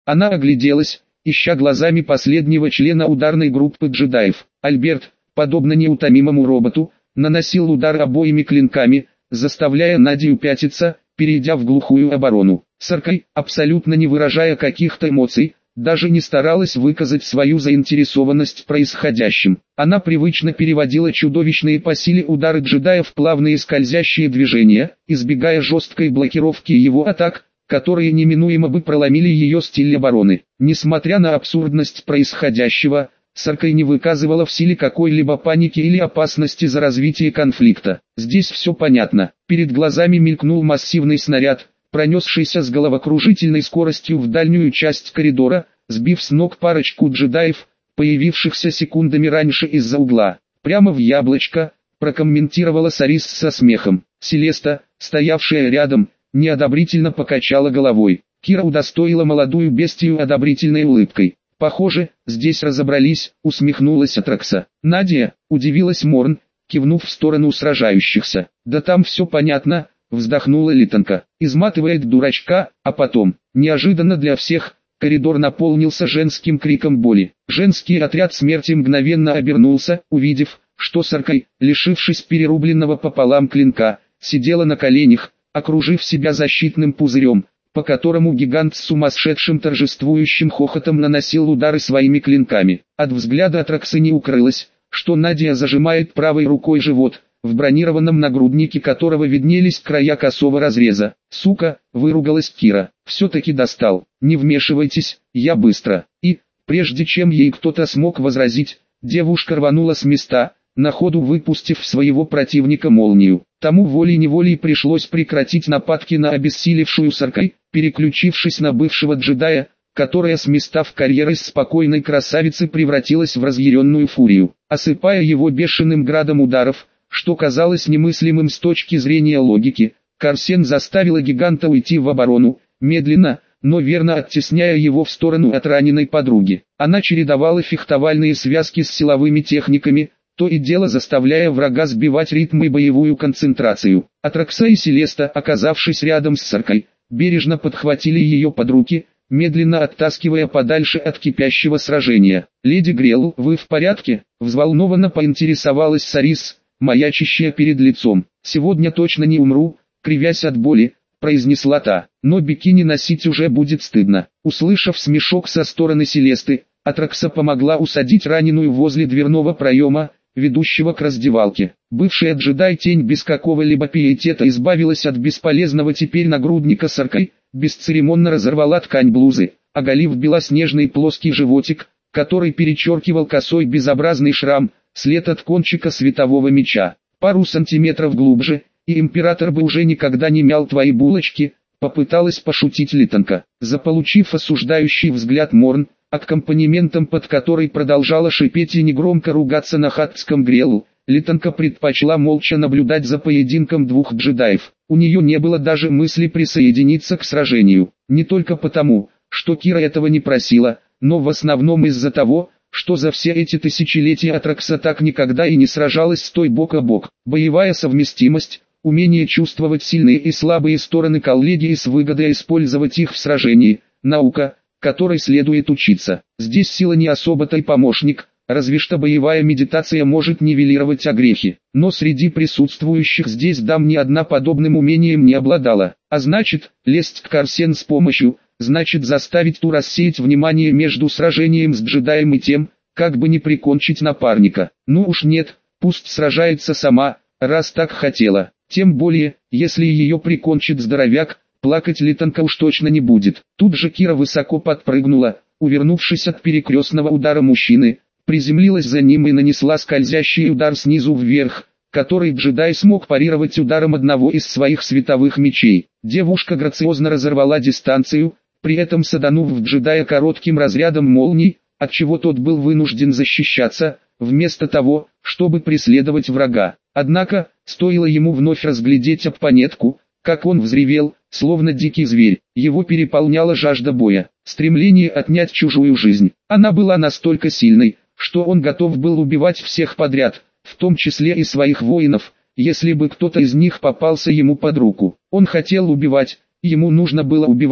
Она огляделась, ища глазами последнего члена ударной группы джедаев. Альберт, подобно неутомимому роботу, наносил удар обоими клинками, заставляя Надию пятиться, перейдя в глухую оборону. Саркай, абсолютно не выражая каких-то эмоций, даже не старалась выказать свою заинтересованность происходящим. Она привычно переводила чудовищные по силе удары джедая в плавные скользящие движения, избегая жесткой блокировки его атак, которые неминуемо бы проломили ее стиль обороны. Несмотря на абсурдность происходящего, Саркай не выказывала в силе какой-либо паники или опасности за развитие конфликта. Здесь все понятно. Перед глазами мелькнул массивный снаряд, пронесшийся с головокружительной скоростью в дальнюю часть коридора, сбив с ног парочку джедаев, появившихся секундами раньше из-за угла. «Прямо в яблочко», прокомментировала Сарис со смехом. Селеста, стоявшая рядом, неодобрительно покачала головой. Кира удостоила молодую бестию одобрительной улыбкой. «Похоже, здесь разобрались», — усмехнулась Атракса. «Надя», — удивилась Морн, кивнув в сторону сражающихся. «Да там все понятно», — вздохнула Литанка. «Изматывает дурачка», а потом, неожиданно для всех, коридор наполнился женским криком боли. Женский отряд смерти мгновенно обернулся, увидев, что Саркай, лишившись перерубленного пополам клинка, сидела на коленях, окружив себя защитным пузырем, по которому гигант с сумасшедшим торжествующим хохотом наносил удары своими клинками. От взгляда Атраксы не укрылось, что Надя зажимает правой рукой живот, в бронированном нагруднике которого виднелись края косого разреза. «Сука!» — выругалась Кира. «Все-таки достал. Не вмешивайтесь, я быстро». И, прежде чем ей кто-то смог возразить, девушка рванула с места, на ходу выпустив своего противника молнию. Тому волей-неволей пришлось прекратить нападки на обессилевшую Саркай, переключившись на бывшего джедая, которая с места в карьеры из спокойной красавицы превратилась в разъяренную фурию, осыпая его бешеным градом ударов, что казалось немыслимым с точки зрения логики. Корсен заставила гиганта уйти в оборону, медленно, но верно оттесняя его в сторону от раненой подруги. Она чередовала фехтовальные связки с силовыми техниками, то и дело заставляя врага сбивать ритм и боевую концентрацию. Атракса и Селеста, оказавшись рядом с Саркай, бережно подхватили ее под руки, медленно оттаскивая подальше от кипящего сражения. «Леди Грелл, вы в порядке?» — взволнованно поинтересовалась Сарис, маячащая перед лицом. «Сегодня точно не умру», — кривясь от боли, произнесла та. «Но бикини носить уже будет стыдно». Услышав смешок со стороны Селесты, Атракса помогла усадить раненую возле дверного проема, ведущего к раздевалке. Бывшая джедай-тень без какого-либо пиетета избавилась от бесполезного теперь нагрудника Саркай, бесцеремонно разорвала ткань блузы, оголив белоснежный плоский животик, который перечеркивал косой безобразный шрам, след от кончика светового меча. «Пару сантиметров глубже, и император бы уже никогда не мял твои булочки», попыталась пошутить Литанка. Заполучив осуждающий взгляд Морн, аккомпанементом под который продолжала шипеть и негромко ругаться на хаттском Греллу, Литанка предпочла молча наблюдать за поединком двух джедаев. У нее не было даже мысли присоединиться к сражению. Не только потому, что Кира этого не просила, но в основном из-за того, что за все эти тысячелетия Атракса так никогда и не сражалась с той бок о бок. Боевая совместимость, умение чувствовать сильные и слабые стороны коллеги и с выгодой использовать их в сражении, наука, которой следует учиться. Здесь сила не особо-то и помощник, разве что боевая медитация может нивелировать огрехи. Но среди присутствующих здесь дам ни одна подобным умением не обладала. А значит, лезть к Корсен с помощью, значит заставить ту рассеять внимание между сражением с джедаем и тем, как бы не прикончить напарника. Ну уж нет, пусть сражается сама, раз так хотела. Тем более, если ее прикончит здоровяк, плакать Литанка уж точно не будет. Тут же Кира высоко подпрыгнула, увернувшись от перекрестного удара мужчины, приземлилась за ним и нанесла скользящий удар снизу вверх, который джедай смог парировать ударом одного из своих световых мечей. Девушка грациозно разорвала дистанцию, при этом саданув в джедая коротким разрядом молний, отчего тот был вынужден защищаться, вместо того, чтобы преследовать врага. Однако, стоило ему вновь разглядеть оппонентку, как он взревел, словно дикий зверь. Его переполняла жажда боя, стремление отнять чужую жизнь. Она была настолько сильной, что он готов был убивать всех подряд, в том числе и своих воинов, если бы кто-то из них попался ему под руку. Он хотел убивать, ему нужно было убивать,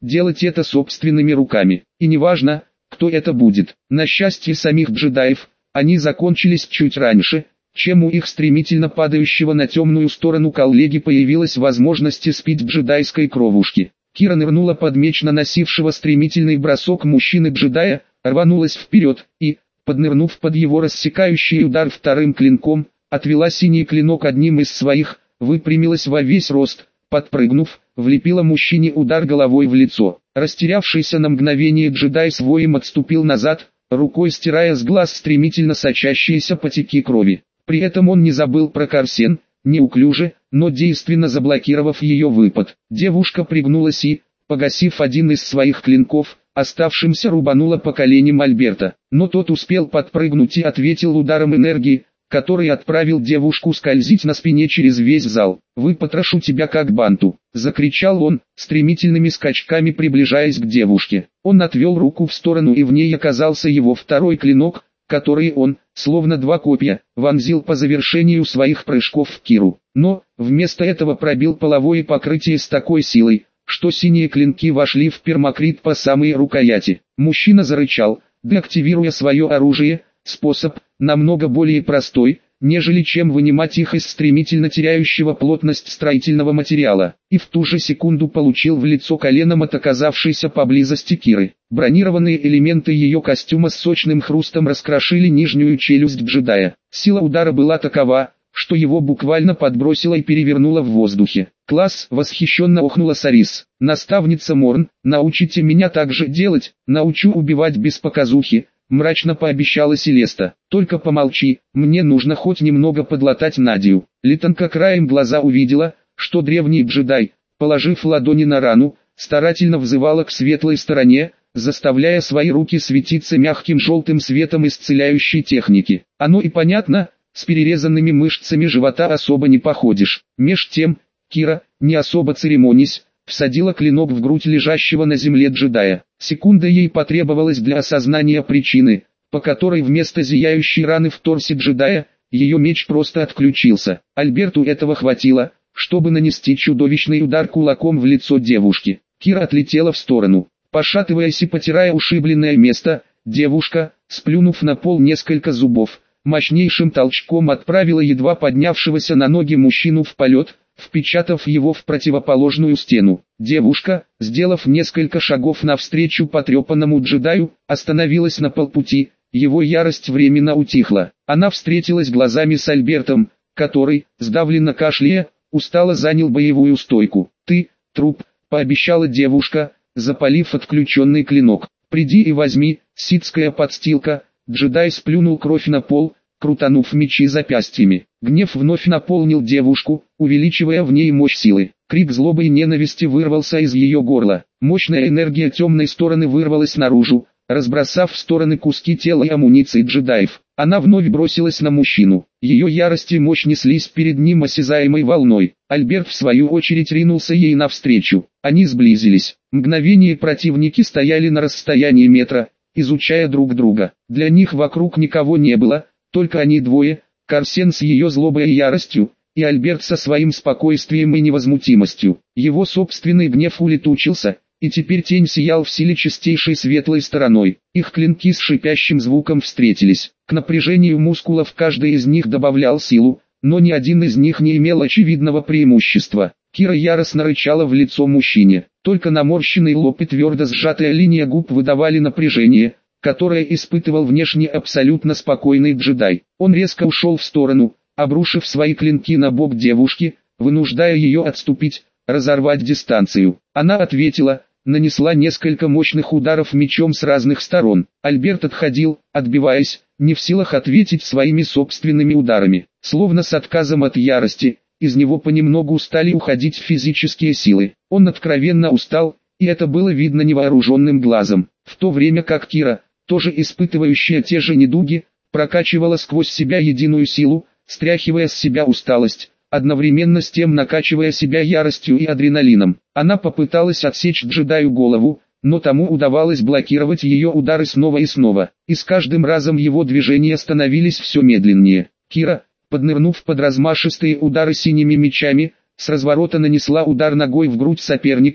делать это собственными руками. И неважно, кто это будет. На счастье самих джедаев, они закончились чуть раньше, чем у их стремительно падающего на темную сторону коллеги появилась возможность испить джедайской кровушки. Кира нырнула под меч наносившего стремительный бросок мужчины-джедая, рванулась вперед и, поднырнув под его рассекающий удар вторым клинком, отвела синий клинок одним из своих, выпрямилась во весь рост, подпрыгнув, влепила мужчине удар головой в лицо. Растерявшийся на мгновение джедай с воем отступил назад, рукой стирая с глаз стремительно сочащиеся потеки крови. При этом он не забыл про Корсен, неуклюже, но действенно заблокировав ее выпад. Девушка пригнулась и, погасив один из своих клинков, оставшимся рубанула по коленям Альберта. Но тот успел подпрыгнуть и ответил ударом энергии, который отправил девушку скользить на спине через весь зал. «Выпотрошу тебя как банту!» — закричал он, стремительными скачками приближаясь к девушке. Он отвел руку в сторону, и в ней оказался его второй клинок, который он, словно два копья, вонзил по завершению своих прыжков в Киру. Но, вместо этого пробил половое покрытие с такой силой, что синие клинки вошли в пермакрит по самые рукояти. Мужчина зарычал, деактивируя свое оружие, способ, намного более простой, нежели чем вынимать их из стремительно теряющего плотность строительного материала, и в ту же секунду получил в лицо коленом от оказавшейся поблизости Киры. Бронированные элементы ее костюма с сочным хрустом раскрошили нижнюю челюсть джедая. Сила удара была такова, что его буквально подбросило и перевернуло в воздухе. «Класс!» — восхищенно охнула Сарис. «Наставница Морн, научите меня так же делать, научу убивать без показухи», — мрачно пообещала Селеста. «Только помолчи, мне нужно хоть немного подлатать Надию». Литанка краем глаза увидела, что древний джедай, положив ладони на рану, старательно взывала к светлой стороне, заставляя свои руки светиться мягким желтым светом исцеляющей техники. Оно и понятно, с перерезанными мышцами живота особо не походишь. Меж тем, Кира, не особо церемонясь, всадила клинок в грудь лежащего на земле джедая. Секунда ей потребовалась для осознания причины, по которой вместо зияющей раны в торсе джедая, ее меч просто отключился. Альберту этого хватило, чтобы нанести чудовищный удар кулаком в лицо девушки. Кира отлетела в сторону. Пошатываясь и потирая ушибленное место, девушка, сплюнув на пол несколько зубов, мощнейшим толчком отправила едва поднявшегося на ноги мужчину в полет, впечатав его в противоположную стену. Девушка, сделав несколько шагов навстречу потрепанному джедаю, остановилась на полпути, его ярость временно утихла. Она встретилась глазами с Альбертом, который, сдавленно кашляя, устало занял боевую стойку. «Ты, труп», — пообещала девушка, запалив отключенный клинок. «Приди и возьми, ситская подстилка». Джедай сплюнул кровь на пол, крутанув мечи запястьями. Гнев вновь наполнил девушку, увеличивая в ней мощь силы. Крик злобы и ненависти вырвался из ее горла. Мощная энергия темной стороны вырвалась наружу, разбросав в стороны куски тела и амуниции джедаев. Она вновь бросилась на мужчину. Ее ярость и мощь неслись перед ним осязаемой волной. Альберт в свою очередь ринулся ей навстречу. Они сблизились. Мгновение противники стояли на расстоянии метра, изучая друг друга. Для них вокруг никого не было, только они двое, Корсен с ее злобой и яростью, и Альберт со своим спокойствием и невозмутимостью. Его собственный гнев улетучился, и теперь тень сиял в силе чистейшей светлой стороной. Их клинки с шипящим звуком встретились. К напряжению мускулов каждый из них добавлял силу, но ни один из них не имел очевидного преимущества. Кира яростно рычала в лицо мужчине. Только наморщенный лоб и твердо сжатая линия губ выдавали напряжение, которое испытывал внешне абсолютно спокойный джедай. Он резко ушел в сторону, обрушив свои клинки на бок девушки, вынуждая ее отступить, разорвать дистанцию. Она ответила, нанесла несколько мощных ударов мечом с разных сторон. Альберт отходил, отбиваясь, не в силах ответить своими собственными ударами. Словно с отказом от ярости, из него понемногу стали уходить физические силы. Он откровенно устал, и это было видно невооруженным глазом. В то время как Кира, тоже испытывающая те же недуги, прокачивала сквозь себя единую силу, стряхивая с себя усталость, одновременно с тем накачивая себя яростью и адреналином. Она попыталась отсечь джедаю голову, но тому удавалось блокировать ее удары снова и снова, и с каждым разом его движения становились все медленнее. Кира, поднырнув под размашистые удары синими мечами, с разворота нанесла удар ногой в грудь сопернику,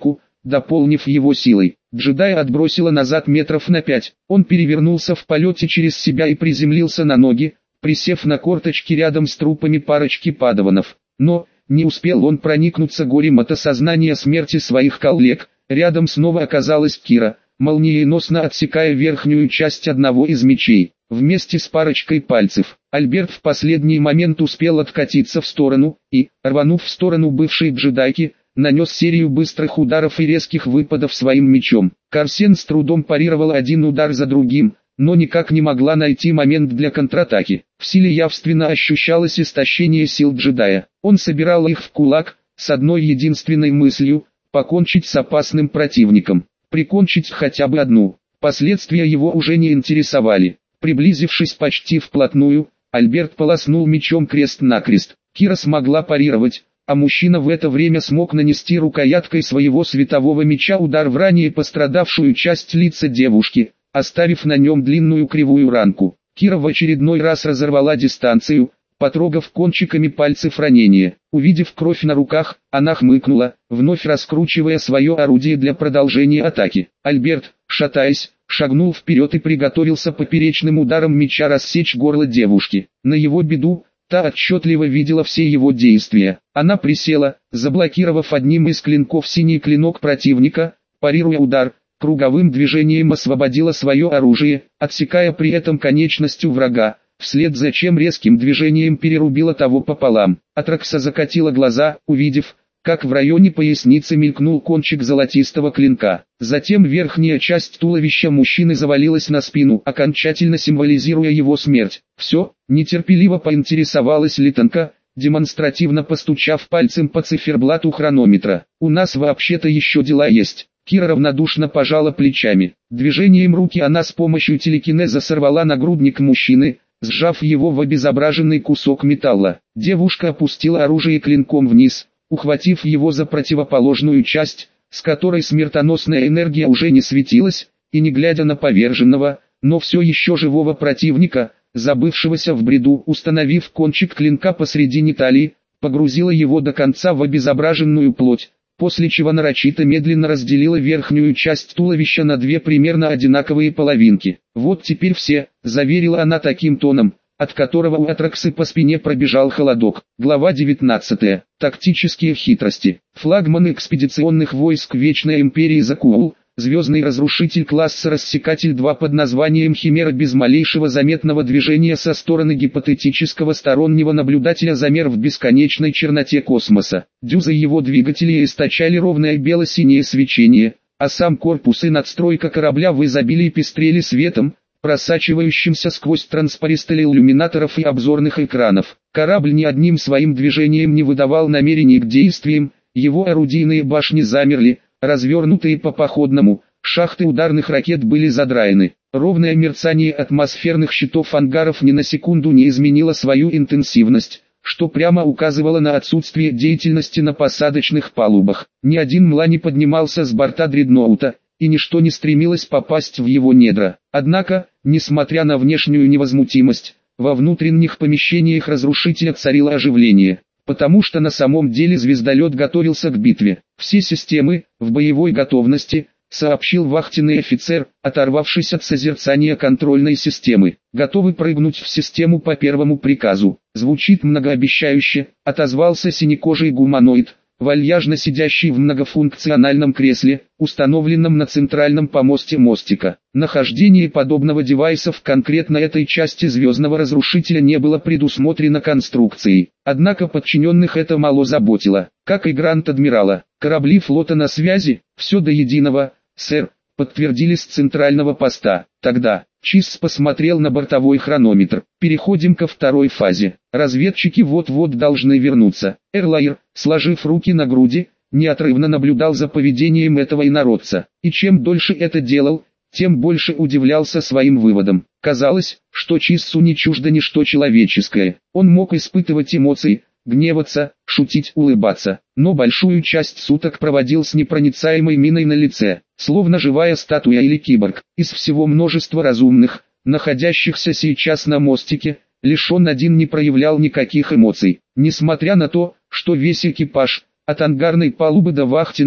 дополнив его силой. Джедая отбросило назад метров на 5. Он перевернулся в полете через себя и приземлился на ноги, присев на корточки рядом с трупами парочки падаванов. Но, не успел он проникнуться горем от осознания смерти своих коллег, рядом снова оказалась Кира, молниеносно отсекая верхнюю часть одного из мечей. Вместе с парочкой пальцев, Альберт в последний момент успел откатиться в сторону, и, рванув в сторону бывшей джедайки, нанес серию быстрых ударов и резких выпадов своим мечом. Карсен с трудом парировал один удар за другим, но никак не могла найти момент для контратаки. В силе явственно ощущалось истощение сил джедая. Он собирал их в кулак, с одной единственной мыслью – покончить с опасным противником. Прикончить хотя бы одну. Последствия его уже не интересовали. Приблизившись почти вплотную, Альберт полоснул мечом крест-накрест. Кира смогла парировать, а мужчина в это время смог нанести рукояткой своего светового меча удар в ранее пострадавшую часть лица девушки, оставив на нем длинную кривую ранку. Кира в очередной раз разорвала дистанцию, потрогав кончиками пальцев ранение. Увидев кровь на руках, она хмыкнула, вновь раскручивая свое орудие для продолжения атаки. Альберт, шатаясь, шагнул вперед и приготовился поперечным ударом меча рассечь горло девушки. На его беду, та отчетливо видела все его действия. Она присела, заблокировав одним из клинков синий клинок противника, парируя удар, круговым движением освободила свое оружие, отсекая при этом конечностью врага, вслед за чем резким движением перерубила того пополам. Атракса закатила глаза, увидев, как в районе поясницы мелькнул кончик золотистого клинка. Затем верхняя часть туловища мужчины завалилась на спину, окончательно символизируя его смерть. «Все?» – нетерпеливо поинтересовалась Литанка, демонстративно постучав пальцем по циферблату хронометра. «У нас вообще-то еще дела есть». Кира равнодушно пожала плечами. Движением руки она с помощью телекинеза сорвала нагрудник мужчины, сжав его в обезображенный кусок металла. Девушка опустила оружие клинком вниз, ухватив его за противоположную часть, с которой смертоносная энергия уже не светилась, и не глядя на поверженного, но все еще живого противника, забывшегося в бреду, установив кончик клинка посредине талии, погрузила его до конца в обезображенную плоть, после чего нарочито медленно разделила верхнюю часть туловища на две примерно одинаковые половинки. «Вот теперь все», — заверила она таким тоном, от которого у Атраксы по спине пробежал холодок. Глава 19. Тактические хитрости. Флагман экспедиционных войск Вечной Империи Закуул, звездный разрушитель класса Рассекатель-2 под названием Химера без малейшего заметного движения со стороны гипотетического стороннего наблюдателя замер в бесконечной черноте космоса. Дюзы его двигателей источали ровное бело-синее свечение, а сам корпус и надстройка корабля в изобилии пестрели светом, просачивающимся сквозь транспаристали иллюминаторов и обзорных экранов. Корабль ни одним своим движением не выдавал намерений к действиям, его орудийные башни замерли, развернутые по походному, шахты ударных ракет были задраены. Ровное мерцание атмосферных щитов ангаров ни на секунду не изменило свою интенсивность, что прямо указывало на отсутствие деятельности на посадочных палубах. Ни один мла не поднимался с борта дредноута, и ничто не стремилось попасть в его недра. Однако, несмотря на внешнюю невозмутимость, во внутренних помещениях разрушителя царило оживление, потому что на самом деле звездолет готовился к битве. «Все системы в боевой готовности», — сообщил вахтенный офицер, оторвавшись от созерцания контрольной системы. «Готовы прыгнуть в систему по первому приказу». «Звучит многообещающе», — отозвался синекожий гуманоид, вальяжно сидящий в многофункциональном кресле, установленном на центральном помосте мостика. Нахождение подобного девайса в конкретно этой части звездного разрушителя не было предусмотрено конструкцией. Однако подчиненных это мало заботило. Как и грант адмирала, корабли флота на связи, все до единого, сэр, подтвердили с центрального поста. Тогда Чиз посмотрел на бортовой хронометр. Переходим ко второй фазе. Разведчики вот-вот должны вернуться. Эрлайер, сложив руки на груди, неотрывно наблюдал за поведением этого инородца. И чем дольше это делал, тем больше удивлялся своим выводам. Казалось, что Чиссу не чуждо ничто человеческое. Он мог испытывать эмоции, гневаться, шутить, улыбаться, но большую часть суток проводил с непроницаемой миной на лице, словно живая статуя или киборг. Из всего множества разумных, находящихся сейчас на мостике, лишь он один не проявлял никаких эмоций. Несмотря на то, что весь экипаж, от ангарной палубы до вахтенного,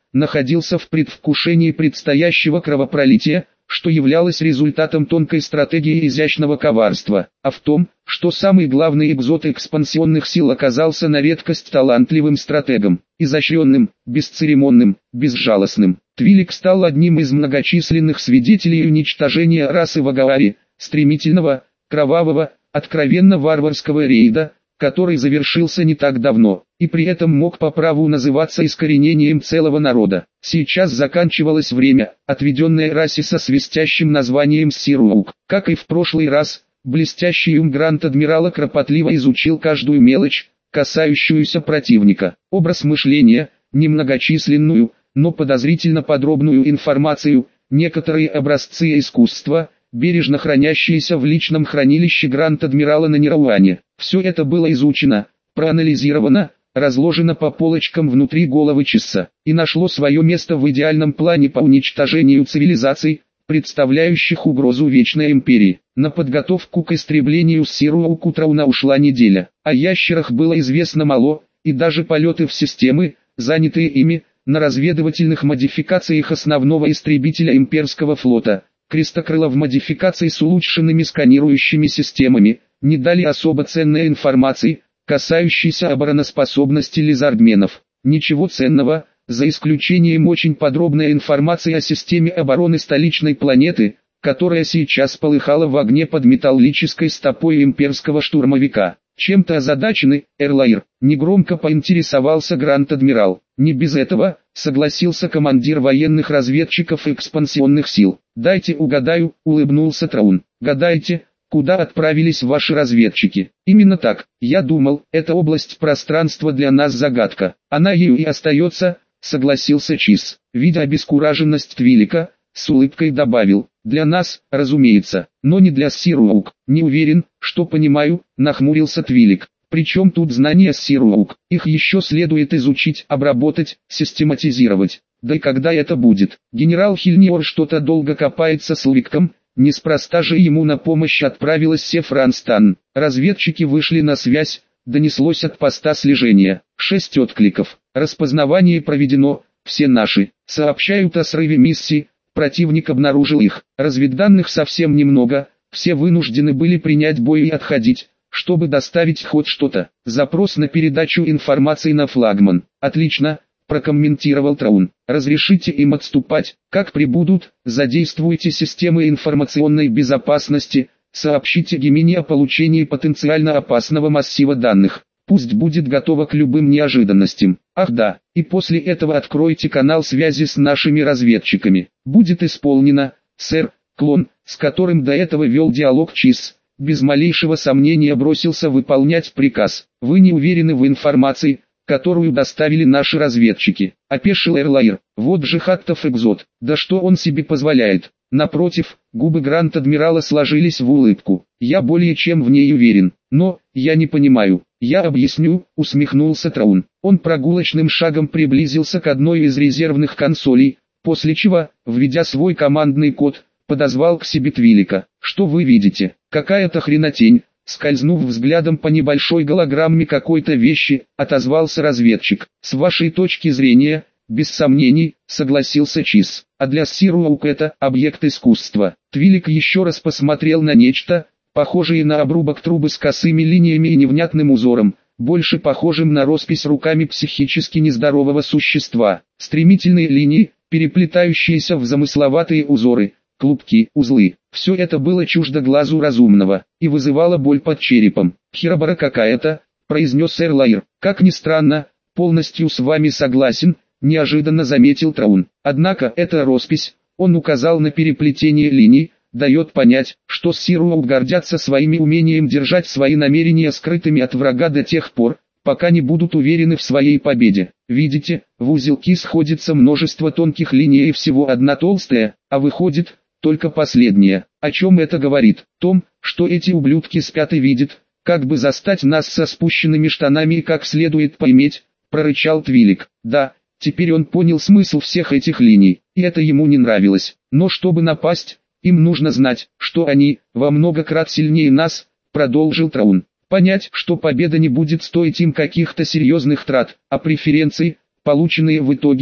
находился в предвкушении предстоящего кровопролития, что являлось результатом тонкой стратегии и изящного коварства, а в том, что самый главный экзот экспансионных сил оказался на редкость талантливым стратегом, изощренным, бесцеремонным, безжалостным. Твилик стал одним из многочисленных свидетелей уничтожения расы Вагаари, стремительного, кровавого, откровенно варварского рейда, который завершился не так давно, и при этом мог по праву называться искоренением целого народа. Сейчас заканчивалось время, отведенное расе со свистящим названием Сируук. Как и в прошлый раз, блестящий ум Гранд-адмирала кропотливо изучил каждую мелочь, касающуюся противника. Образ мышления, немногочисленную, но подозрительно подробную информацию, некоторые образцы искусства, бережно хранящиеся в личном хранилище Гранд-адмирала на Нирауане. Все это было изучено, проанализировано, разложено по полочкам внутри головы Чисса, и нашло свое место в идеальном плане по уничтожению цивилизаций, представляющих угрозу Вечной Империи. На подготовку к истреблению Сирууку Трауна ушла неделя. О ящерах было известно мало, и даже полеты в системы, занятые ими, на разведывательных модификациях основного истребителя имперского флота, крестокрыла в модификации с улучшенными сканирующими системами, не дали особо ценной информации, касающейся обороноспособности лизардменов. Ничего ценного, за исключением очень подробной информации о системе обороны столичной планеты, которая сейчас полыхала в огне под металлической стопой имперского штурмовика. Чем-то озадаченный, Эрлаир, негромко поинтересовался Гранд-адмирал. Не без этого, согласился командир военных разведчиков экспансионных сил. Дайте угадаю, улыбнулся Траун. Гадайте, куда отправились ваши разведчики? Именно так, я думал, эта область пространства для нас загадка. Она ею и остается, согласился Чиз. Видя обескураженность Твилика, с улыбкой добавил, для нас, разумеется, но не для Сируук. Не уверен, что понимаю, нахмурился Твилик. Причем тут знания Сируук? Их еще следует изучить, обработать, систематизировать. Да и когда это будет? Генерал Хильниор что-то долго копается с Лвиком, неспроста же ему на помощь отправилась Сефранстан. Разведчики вышли на связь, донеслось от поста слежения. 6 откликов. Распознавание проведено, все наши. Сообщают о срыве миссии. Противник обнаружил их. Разведданных совсем немного, все вынуждены были принять бой и отходить, чтобы доставить хоть что-то. Запрос на передачу информации на флагман. Отлично, прокомментировал Траун. Разрешите им отступать, как прибудут, задействуйте системы информационной безопасности, сообщите Гемини о получении потенциально опасного массива данных. Пусть будет готова к любым неожиданностям. Ах да, и после этого откройте канал связи с нашими разведчиками. Будет исполнено, сэр. Клон, с которым до этого вел диалог Чиз, без малейшего сомнения бросился выполнять приказ. Вы не уверены в информации, которую доставили наши разведчики. Опешил Эрлаир. Вот же хаттов экзот. Да что он себе позволяет? Напротив, губы Гранд-адмирала сложились в улыбку. Я более чем в ней уверен. Но, я не понимаю. Я объясню, усмехнулся Траун. Он прогулочным шагом приблизился к одной из резервных консолей, после чего, введя свой командный код, подозвал к себе Твилика. Что вы видите? Какая-то хренотень. Скользнув взглядом по небольшой голограмме какой-то вещи, отозвался разведчик. С вашей точки зрения, без сомнений, согласился Чиз. А для Сируук это объект искусства. Твилик еще раз посмотрел на нечто, похожее на обрубок трубы с косыми линиями и невнятным узором, больше похожим на роспись руками психически нездорового существа. Стремительные линии, переплетающиеся в замысловатые узоры, клубки, узлы. Все это было чуждо глазу разумного, и вызывало боль под черепом. «Херобора какая-то», — произнес Эрлаир. «Как ни странно, полностью с вами согласен», — неожиданно заметил Траун. «Однако эта роспись», — он указал на переплетение линий, дает понять, что Сируук гордятся своим умением держать свои намерения скрытыми от врага до тех пор, пока не будут уверены в своей победе. Видите, в узелки сходится множество тонких линий и всего одна толстая, а выходит, только последняя. О чем это говорит? Том, что эти ублюдки спят и видят, как бы застать нас со спущенными штанами и как следует поиметь, прорычал Твилик. Да, теперь он понял смысл всех этих линий, и это ему не нравилось. Но чтобы напасть, им нужно знать, что они, во много крат сильнее нас, продолжил Траун. Понять, что победа не будет стоить им каких-то серьезных трат, а преференции, полученные в итоге,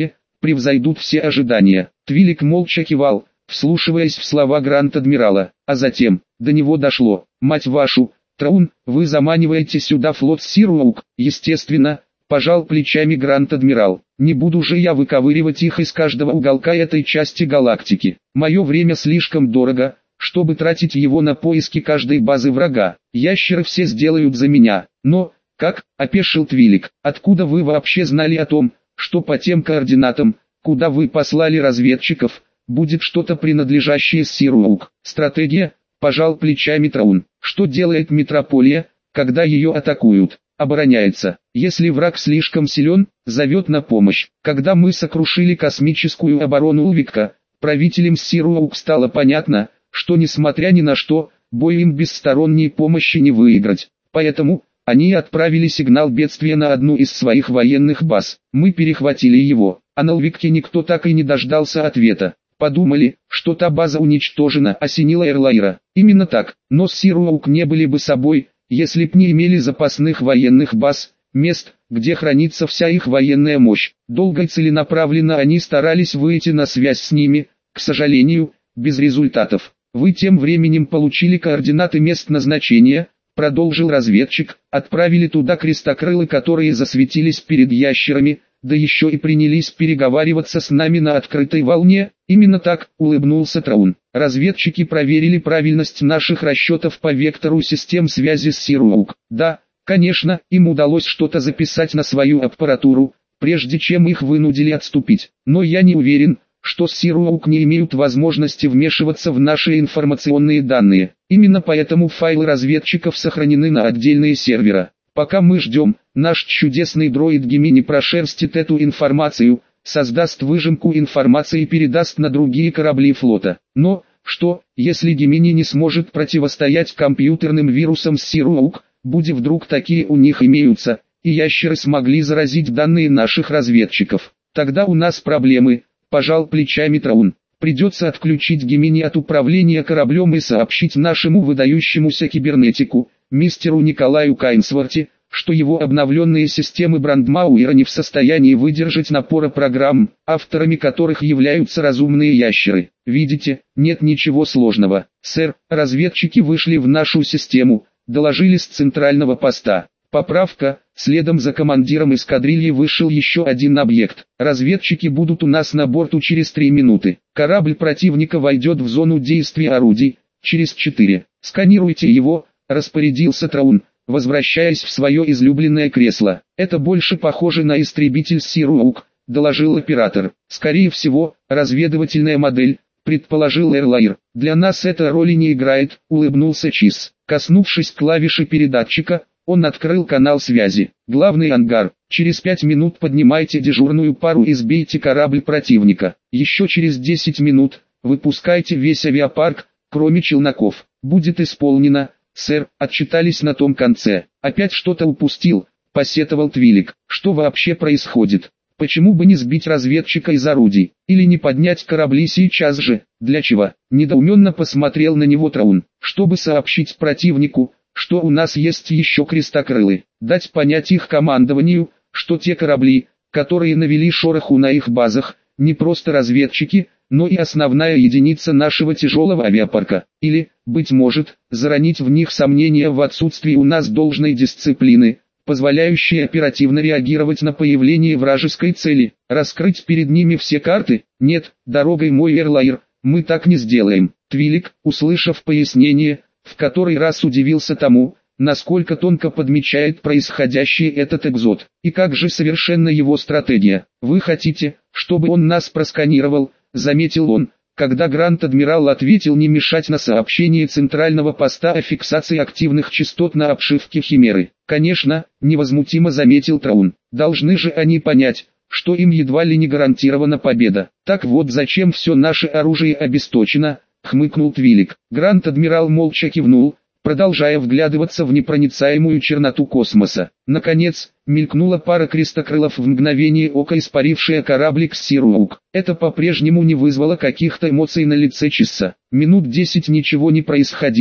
превзойдут все ожидания. Твилик молча кивал, вслушиваясь в слова Гранд-Адмирала, а затем, до него дошло. «Мать вашу, Траун, вы заманиваете сюда флот Сируаук?» «Естественно», — пожал плечами Гранд-Адмирал. «Не буду же я выковыривать их из каждого уголка этой части галактики. Мое время слишком дорого, чтобы тратить его на поиски каждой базы врага. Ящеры все сделают за меня. Но, как?» — опешил Твилик. «Откуда вы вообще знали о том, что по тем координатам, куда вы послали разведчиков, будет что-то принадлежащее Сируаук?» «Стратегия», — пожал плечами Траун. «Что делает Метрополия, когда ее атакуют?» «Обороняется. Если враг слишком силен, зовет на помощь. Когда мы сокрушили космическую оборону Улвикка, правителям Сируаук стало понятно, что несмотря ни на что, бой им без сторонней помощи не выиграть. Поэтому они отправили сигнал бедствия на одну из своих военных баз. Мы перехватили его, а на Улвикке никто так и не дождался ответа. Подумали, что та база уничтожена», — осенила Эрлайра. «Именно так, но Сируаук не были бы собой, если б не имели запасных военных баз, мест, где хранится вся их военная мощь. Долго и целенаправленно они старались выйти на связь с ними, к сожалению, без результатов. Вы тем временем получили координаты мест назначения», — продолжил разведчик. «Отправили туда крестокрылы, которые засветились перед ящерами, да еще и принялись переговариваться с нами на открытой волне». «Именно так», — улыбнулся Траун. «Разведчики проверили правильность наших расчетов по вектору систем связи с Сируаук. Да, конечно, им удалось что-то записать на свою аппаратуру, прежде чем их вынудили отступить. Но я не уверен, что Сируаук не имеют возможности вмешиваться в наши информационные данные. Именно поэтому файлы разведчиков сохранены на отдельные сервера. Пока мы ждем, наш чудесный дроид Гемини прошерстит эту информацию, создаст выжимку информации и передаст на другие корабли флота. Но, что, если Гемини не сможет противостоять компьютерным вирусам Сируаук, будь вдруг такие у них имеются, и ящеры смогли заразить данные наших разведчиков? Тогда у нас проблемы», — пожал плечами Траун. «Придется отключить Гемини от управления кораблем и сообщить нашему выдающемуся кибернетику, мистеру Николаю Кайнсворти, что его обновленные системы Брандмауэра не в состоянии выдержать напора программ, авторами которых являются разумные ящеры. Видите, нет ничего сложного. Сэр, разведчики вышли в нашу систему, доложили с центрального поста. Поправка, следом за командиром эскадрильи вышел еще один объект. Разведчики будут у нас на борту через 3 минуты. Корабль противника войдет в зону действия орудий, через 4. Сканируйте его», — распорядился Траун, возвращаясь в свое излюбленное кресло. «Это больше похоже на истребитель Сируаук», — доложил оператор. «Скорее всего, разведывательная модель», — предположил Эрлайр. «Для нас эта роль не играет», — улыбнулся Чиз. Коснувшись клавиши передатчика, он открыл канал связи. «Главный ангар. Через 5 минут поднимайте дежурную пару и сбейте корабль противника. Еще через 10 минут выпускайте весь авиапарк, кроме челноков. Будет исполнено, сэр», — отчитались на том конце. «Опять что-то упустил», — посетовал Твилик. «Что вообще происходит? Почему бы не сбить разведчика из орудий? Или не поднять корабли сейчас же? Для чего?» Недоуменно посмотрел на него Траун. «Чтобы сообщить противнику, что у нас есть еще крестокрылы. Дать понять их командованию, что те корабли, которые навели шороху на их базах, не просто разведчики, но и основная единица нашего тяжелого авиапарка. Или, быть может, заронить в них сомнения в отсутствии у нас должной дисциплины, позволяющей оперативно реагировать на появление вражеской цели. Раскрыть перед ними все карты? Нет, дорогой мой Эрлайр, мы так не сделаем». Твилик, услышав пояснение, в который раз удивился тому, насколько тонко подмечает происходящее этот экзот. «И как же совершенно его стратегия? Вы хотите, чтобы он нас просканировал?» — заметил он, когда Гранд-Адмирал ответил не мешать на сообщение центрального поста о фиксации активных частот на обшивке Химеры. «Конечно», — невозмутимо заметил Траун. «Должны же они понять, что им едва ли не гарантирована победа. Так вот зачем все наше оружие обесточено», — хмыкнул Твилик. Гранд-Адмирал молча кивнул, продолжая вглядываться в непроницаемую черноту космоса. Наконец, мелькнула пара крестокрылов, в мгновение ока испарившая кораблик Сируаук. Это по-прежнему не вызвало каких-то эмоций на лице Чисса. Минут 10 ничего не происходило,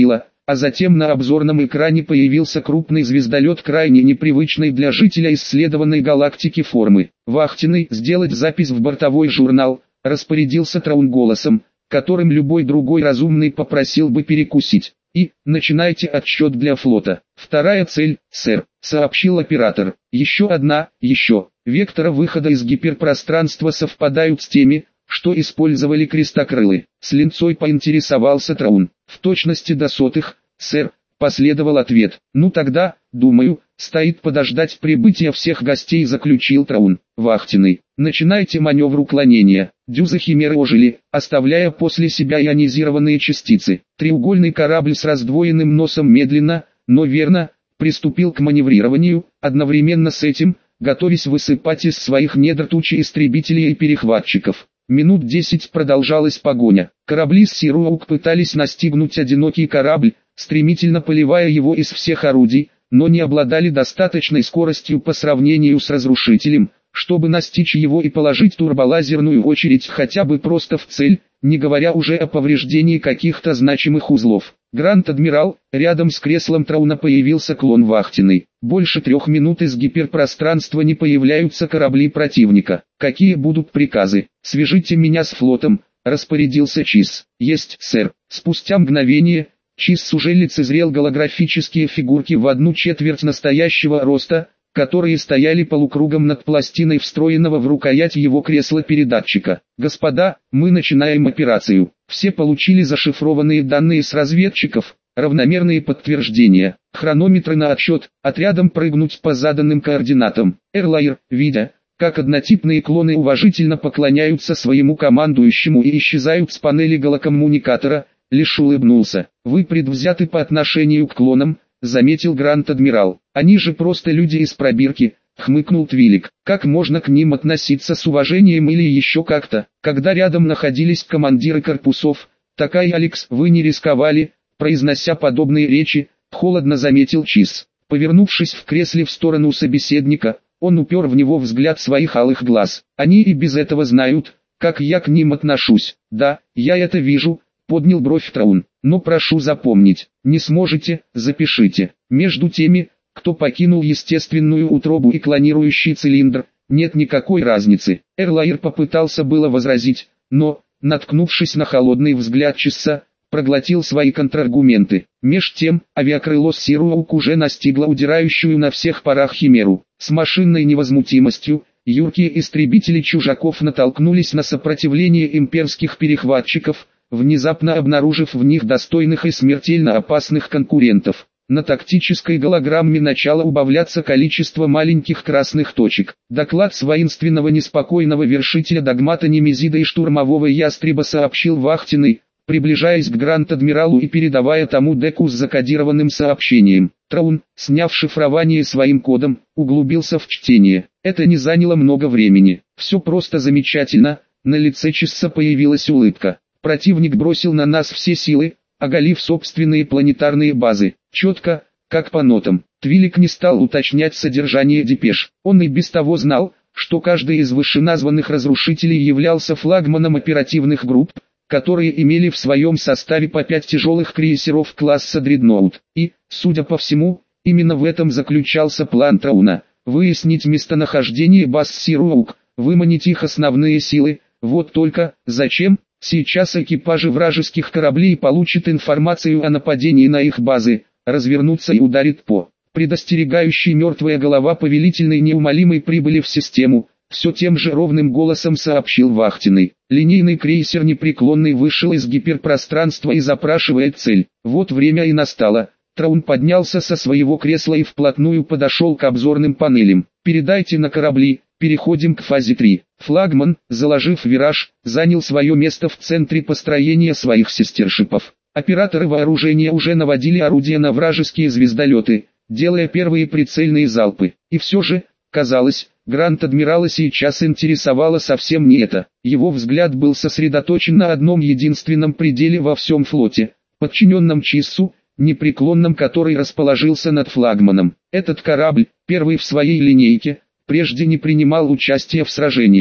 а затем на обзорном экране появился крупный звездолет крайне непривычной для жителя исследованной галактики формы. «Вахтенный, сделать запись в бортовой журнал», — распорядился Траун голосом, которым любой другой разумный попросил бы перекусить. «И, начинайте отсчет для флота». «Вторая цель, сэр», — сообщил оператор. «Еще одна, еще». Векторы выхода из гиперпространства совпадают с теми, что использовали крестокрылы. С линцой поинтересовался Траун. «В точности до сотых, сэр», — последовал ответ. «Ну тогда, думаю, стоит подождать прибытия всех гостей», — заключил Траун. «Вахтенный, начинайте маневр уклонения». Дюзы Химеры ожили, оставляя после себя ионизированные частицы. Треугольный корабль с раздвоенным носом медленно, но верно, приступил к маневрированию, одновременно с этим, готовясь высыпать из своих недр тучи истребителей и перехватчиков. Минут 10 продолжалась погоня. Корабли с Сируаук пытались настигнуть одинокий корабль, стремительно поливая его из всех орудий, но не обладали достаточной скоростью по сравнению с разрушителем, чтобы настичь его и положить турболазерную очередь хотя бы просто в цель, не говоря уже о повреждении каких-то значимых узлов. Гранд-адмирал, рядом с креслом Трауна появился клон Вахтенный. Больше 3 минут из гиперпространства не появляются корабли противника. Какие будут приказы? Свяжите меня с флотом, распорядился Чиз. Есть, сэр. Спустя мгновение, Чиз уже лицезрел голографические фигурки в 1/4 настоящего роста, которые стояли полукругом над пластиной встроенного в рукоять его кресла-передатчика. «Господа, мы начинаем операцию. Все получили зашифрованные данные с разведчиков, равномерные подтверждения, хронометры на отсчет, отрядом прыгнуть по заданным координатам». Эрлайер, видя, как однотипные клоны уважительно поклоняются своему командующему и исчезают с панели голокоммуникатора, лишь улыбнулся. «Вы предвзяты по отношению к клонам», — заметил Гранд-адмирал. «Они же просто люди из пробирки», — хмыкнул Твилик. «Как можно к ним относиться с уважением или еще как-то? Когда рядом находились командиры корпусов, такая Алекс, вы не рисковали, произнося подобные речи», — холодно заметил Чиз. Повернувшись в кресле в сторону собеседника, он упер в него взгляд своих алых глаз. «Они и без этого знают, как я к ним отношусь». «Да, я это вижу», — поднял бровь Траун. «Но прошу запомнить, не сможете, запишите. Между теми, кто покинул естественную утробу и клонирующий цилиндр, нет никакой разницы». Эрлайер попытался было возразить, но, наткнувшись на холодный взгляд Чисса, проглотил свои контраргументы. Меж тем, авиакрыло Сируаук уже настигло удирающую на всех парах Химеру. С машинной невозмутимостью, юркие истребители чужаков натолкнулись на сопротивление имперских перехватчиков, внезапно обнаружив в них достойных и смертельно опасных конкурентов. На тактической голограмме начало убавляться количество маленьких красных точек. Доклад с воинственного неспокойного вершителя догмата Немезида и штурмового ястреба сообщил Вахтенный, приближаясь к Гранд-адмиралу и передавая тому деку с закодированным сообщением. Траун, сняв шифрование своим кодом, углубился в чтение. Это не заняло много времени. «Все просто замечательно», на лице Чисса появилась улыбка. «Противник бросил на нас все силы, оголив собственные планетарные базы. Четко, как по нотам». Твилик не стал уточнять содержание депеш. Он и без того знал, что каждый из вышеназванных разрушителей являлся флагманом оперативных групп, которые имели в своем составе по 5 тяжелых крейсеров класса Дредноут. И, судя по всему, именно в этом заключался план Трауна – выяснить местонахождение баз Сируаук, выманить их основные силы. Вот только, зачем? Сейчас экипажи вражеских кораблей получат информацию о нападении на их базы, развернутся и ударит по предостерегающей мертвая голова повелительной неумолимой прибыли в систему. Все тем же ровным голосом сообщил Вахтенный. Линейный крейсер непреклонный вышел из гиперпространства и запрашивает цель. Вот время и настало. Траун поднялся со своего кресла и вплотную подошел к обзорным панелям. «Передайте на корабли, переходим к фазе 3». Флагман, заложив вираж, занял свое место в центре построения своих сестершипов. Операторы вооружения уже наводили орудия на вражеские звездолеты, делая первые прицельные залпы. И все же, казалось, Гранд-адмирала сейчас интересовало совсем не это. Его взгляд был сосредоточен на одном единственном пределе во всем флоте, подчиненном Чиссу, непреклонном, который расположился над флагманом. Этот корабль, первый в своей линейке, прежде не принимал участия в сражениях.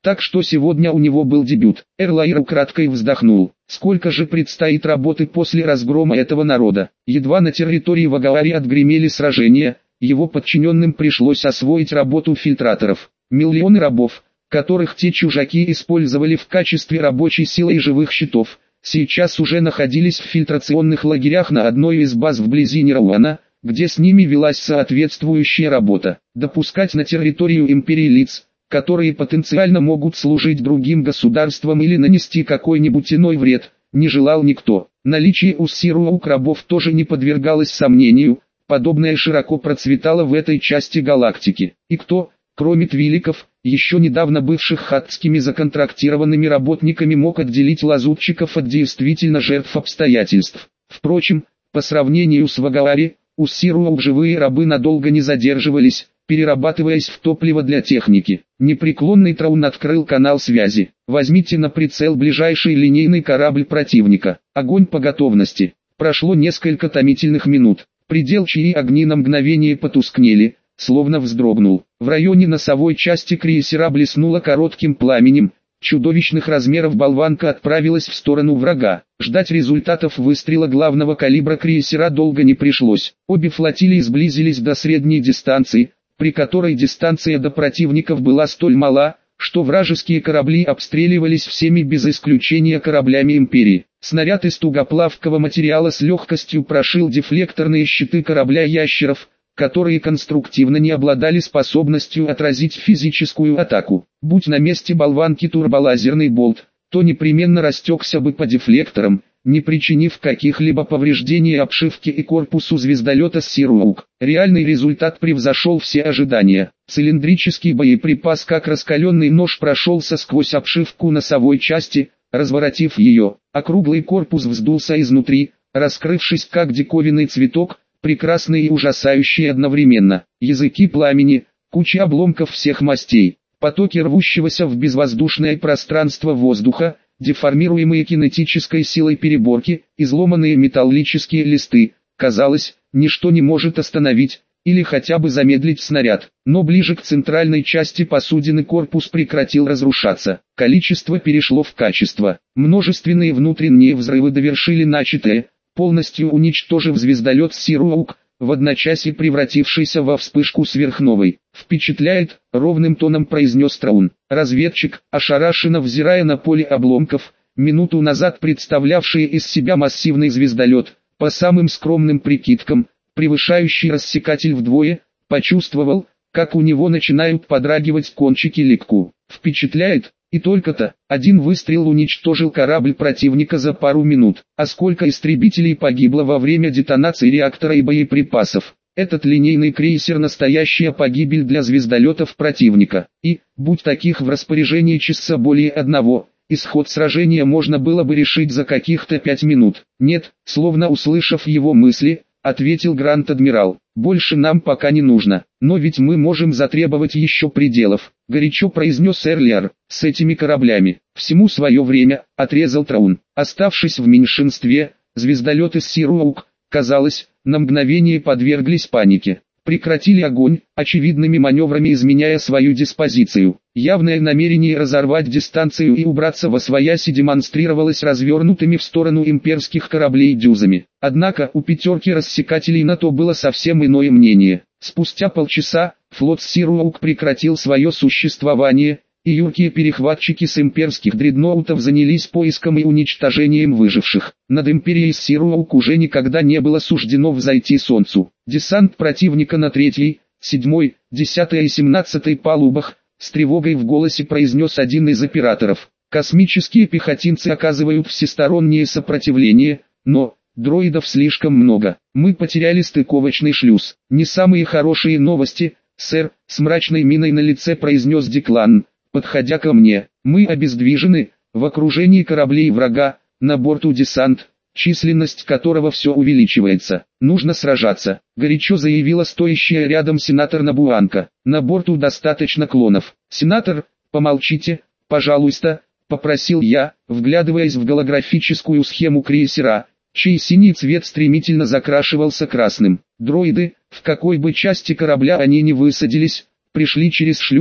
Так что сегодня у него был дебют. Эрлайер украдкой вздохнул. Сколько же предстоит работы после разгрома этого народа. Едва на территории Вагалари отгремели сражения, его подчиненным пришлось освоить работу фильтраторов. Миллионы рабов, которых те чужаки использовали в качестве рабочей силы и живых щитов, сейчас уже находились в фильтрационных лагерях на одной из баз вблизи Нирауана, где с ними велась соответствующая работа. Допускать на территорию империи лиц, которые потенциально могут служить другим государствам или нанести какой-нибудь иной вред, не желал никто. Наличие у Сируаук рабов тоже не подвергалось сомнению, подобное широко процветало в этой части галактики. И кто, кроме твиликов, еще недавно бывших хаттскими законтрактированными работниками, мог отделить лазутчиков от действительно жертв обстоятельств? Впрочем, по сравнению с Вагалари, у Сируаук живые рабы надолго не задерживались, перерабатываясь в топливо для техники. Непреклонный Траун открыл канал связи. Возьмите на прицел ближайший линейный корабль противника. Огонь по готовности. Прошло несколько томительных минут. Предел, чьи огни на мгновение потускнели, словно вздрогнул. В районе носовой части крейсера блеснуло коротким пламенем. Чудовищных размеров болванка отправилась в сторону врага. Ждать результатов выстрела главного калибра крейсера долго не пришлось. Обе флотилии сблизились до средней дистанции, при которой дистанция до противников была столь мала, что вражеские корабли обстреливались всеми без исключения кораблями Империи. Снаряд из тугоплавкого материала с легкостью прошил дефлекторные щиты корабля ящеров, которые конструктивно не обладали способностью отразить физическую атаку. Будь на месте болванки турболазерный болт, то непременно растекся бы по дефлекторам, не причинив каких-либо повреждений обшивке и корпусу звездолета Сируаук. Реальный результат превзошел все ожидания. Цилиндрический боеприпас, как раскаленный нож, прошелся сквозь обшивку носовой части, разворотив ее. Округлый корпус вздулся изнутри, раскрывшись как диковинный цветок, прекрасный и ужасающий одновременно. Языки пламени, куча обломков всех мастей, потоки рвущегося в безвоздушное пространство воздуха, деформируемые кинетической силой переборки, изломанные металлические листы. Казалось, ничто не может остановить, или хотя бы замедлить снаряд. Но ближе к центральной части посудины корпус прекратил разрушаться. Количество перешло в качество. Множественные внутренние взрывы довершили начатое, полностью уничтожив звездолет Сируаук, в одночасье превратившийся во вспышку сверхновой. «Впечатляет», — ровным тоном произнес Траун. Разведчик, ошарашенно взирая на поле обломков, минуту назад представлявший из себя массивный звездолет, по самым скромным прикидкам, превышающий рассекатель вдвое, почувствовал, как у него начинают подрагивать кончики ликку. «Впечатляет», и только-то, один выстрел уничтожил корабль противника за пару минут. А сколько истребителей погибло во время детонации реактора и боеприпасов. Этот линейный крейсер — настоящая погибель для звездолетов противника. И, будь таких в распоряжении часа более одного, исход сражения можно было бы решить за каких-то 5 минут. «Нет», словно услышав его мысли, ответил Гранд-адмирал. «Больше нам пока не нужно, но ведь мы можем затребовать еще пределов», горячо произнес Эрлиар. «С этими кораблями, всему свое время», отрезал Траун. Оставшись в меньшинстве, звездолеты Сируаук, казалось, на мгновение подверглись панике. Прекратили огонь, очевидными маневрами изменяя свою диспозицию. Явное намерение разорвать дистанцию и убраться восвояси демонстрировалось развернутыми в сторону имперских кораблей дюзами. Однако у пятерки рассекателей на то было совсем иное мнение. Спустя полчаса, флот Сируаук прекратил свое существование, и юркие перехватчики с имперских дредноутов занялись поиском и уничтожением выживших. Над империей Сируаук уже никогда не было суждено взойти солнцу. Десант противника на 3-й, 7-й, 10-й и 17-й палубах, с тревогой в голосе произнес один из операторов. Космические пехотинцы оказывают всестороннее сопротивление, но дроидов слишком много. Мы потеряли стыковочный шлюз. Не самые хорошие новости, сэр, с мрачной миной на лице произнес Деклан, подходя ко мне. Мы обездвижены, в окружении кораблей врага, на борту десант, численность которого все увеличивается. Нужно сражаться, горячо заявила стоящая рядом сенатор Набуанка. На борту достаточно клонов. Сенатор, помолчите, пожалуйста, попросил я, вглядываясь в голографическую схему крейсера, чей синий цвет стремительно закрашивался красным. Дроиды, в какой бы части корабля они ни высадились, пришли через шлюз,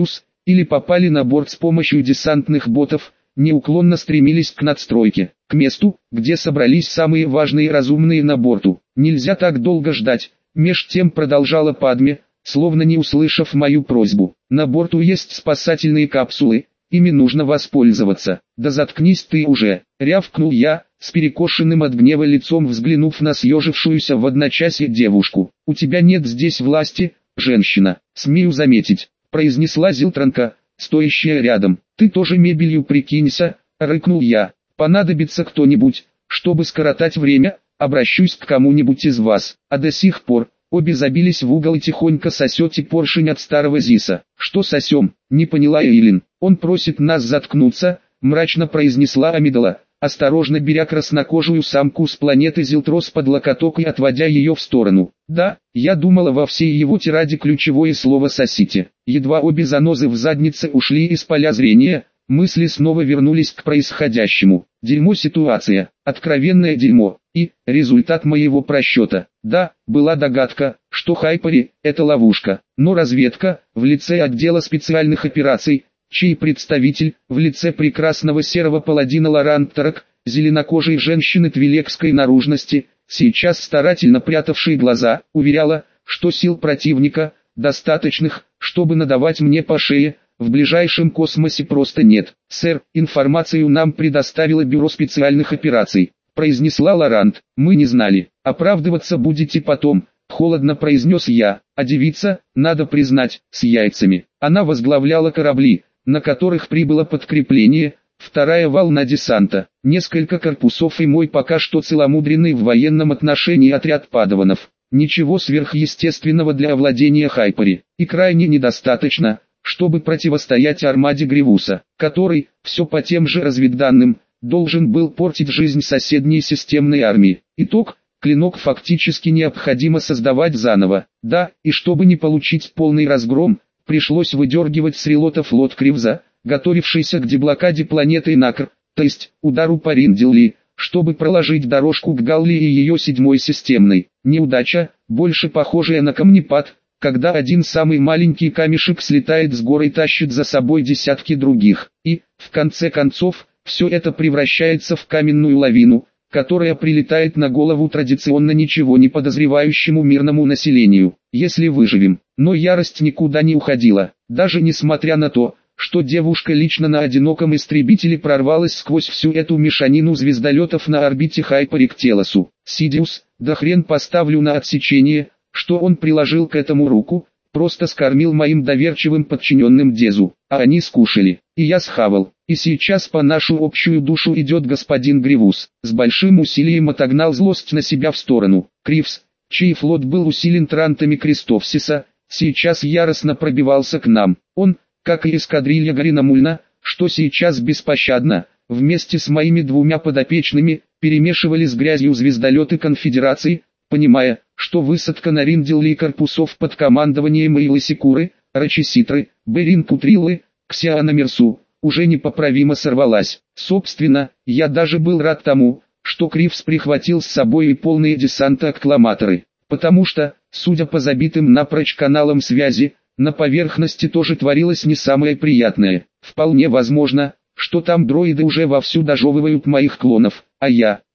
или попали на борт с помощью десантных ботов, неуклонно стремились к надстройке, к месту, где собрались самые важные и разумные на борту. Нельзя так долго ждать, меж тем продолжала Падме, словно не услышав мою просьбу. На борту есть спасательные капсулы, ими нужно воспользоваться. Да заткнись ты уже, рявкнул я, с перекошенным от гнева лицом взглянув на съежившуюся в одночасье девушку. У тебя нет здесь власти, женщина, смею заметить, произнесла Зилтранка, стоящая рядом. Ты тоже мебелью прикинься, рыкнул я. Понадобится кто-нибудь, чтобы скоротать время, обращусь к кому-нибудь из вас. А до сих пор, обе забились в угол и тихонько сосете поршень от старого Зиса. Что сосем, не поняла Эйлин. Он просит нас заткнуться, мрачно произнесла Амидала, осторожно беря краснокожую самку с планеты Зилтрос под локоток и отводя ее в сторону. Да, я думала во всей его тираде ключевое слово «сосите». Едва обе занозы в заднице ушли из поля зрения, мысли снова вернулись к происходящему. Дерьмо ситуация, откровенное дерьмо, и результат моего просчета. Да, была догадка, что Хайпери – это ловушка, но разведка, в лице отдела специальных операций, чей представитель, в лице прекрасного серого паладина Лоран Тарак, зеленокожей женщины твилекской наружности, сейчас старательно прятавшей глаза, уверяла, что сил противника, достаточных, чтобы надавать мне по шее, в ближайшем космосе просто нет. Сэр, информацию нам предоставило Бюро специальных операций, произнесла Лорант. Мы не знали, оправдываться будете потом, холодно произнес я, а девица, надо признать, с яйцами. Она возглавляла корабли, на которых прибыло подкрепление, вторая волна десанта, несколько корпусов и мой пока что целомудренный в военном отношении отряд падаванов. Ничего сверхъестественного для овладения Хайпери, и крайне недостаточно, чтобы противостоять армаде Гривуса, который, все по тем же разведданным, должен был портить жизнь соседней системной армии. Итог: клинок фактически необходимо создавать заново. Да, и чтобы не получить полный разгром, пришлось выдергивать с релота флот Кривза, готовившийся к деблокаде планеты Накр, то есть удару по Риндилли, чтобы проложить дорожку к Галли и ее седьмой системной. Неудача, больше похожая на камнепад, когда один самый маленький камешек слетает с горы и тащит за собой десятки других. И, в конце концов, все это превращается в каменную лавину, которая прилетает на голову традиционно ничего не подозревающему мирному населению. Если выживем. Но ярость никуда не уходила, даже несмотря на то, что девушка лично на одиноком истребителе прорвалась сквозь всю эту мешанину звездолетов на орбите Хайпери к Телосу. Сидиус, да хрен поставлю на отсечение, что он приложил к этому руку, просто скормил моим доверчивым подчиненным Дезу, а они скушали, и я схавал. И сейчас по нашу общую душу идет господин Гривус. С большим усилием отогнал злость на себя в сторону. Кривс, чей флот был усилен трантами Крестовсиса, сейчас яростно пробивался к нам. Он, как и эскадрилья Гаринамульна, что сейчас беспощадно, вместе с моими двумя подопечными, перемешивали с грязью звездолеты Конфедерации, понимая, что высадка на Риндилли корпусов под командованием Эйлы Секуры, Рачеситры, Берин Кутриллы, Ксиана Мерсу, уже непоправимо сорвалась. Собственно, я даже был рад тому, что Кривс прихватил с собой и полные десанта-аккламаторы, потому что, судя по забитым напрочь каналам связи, на поверхности тоже творилось не самое приятное. Вполне возможно, что там дроиды уже вовсю дожевывают моих клонов, а я,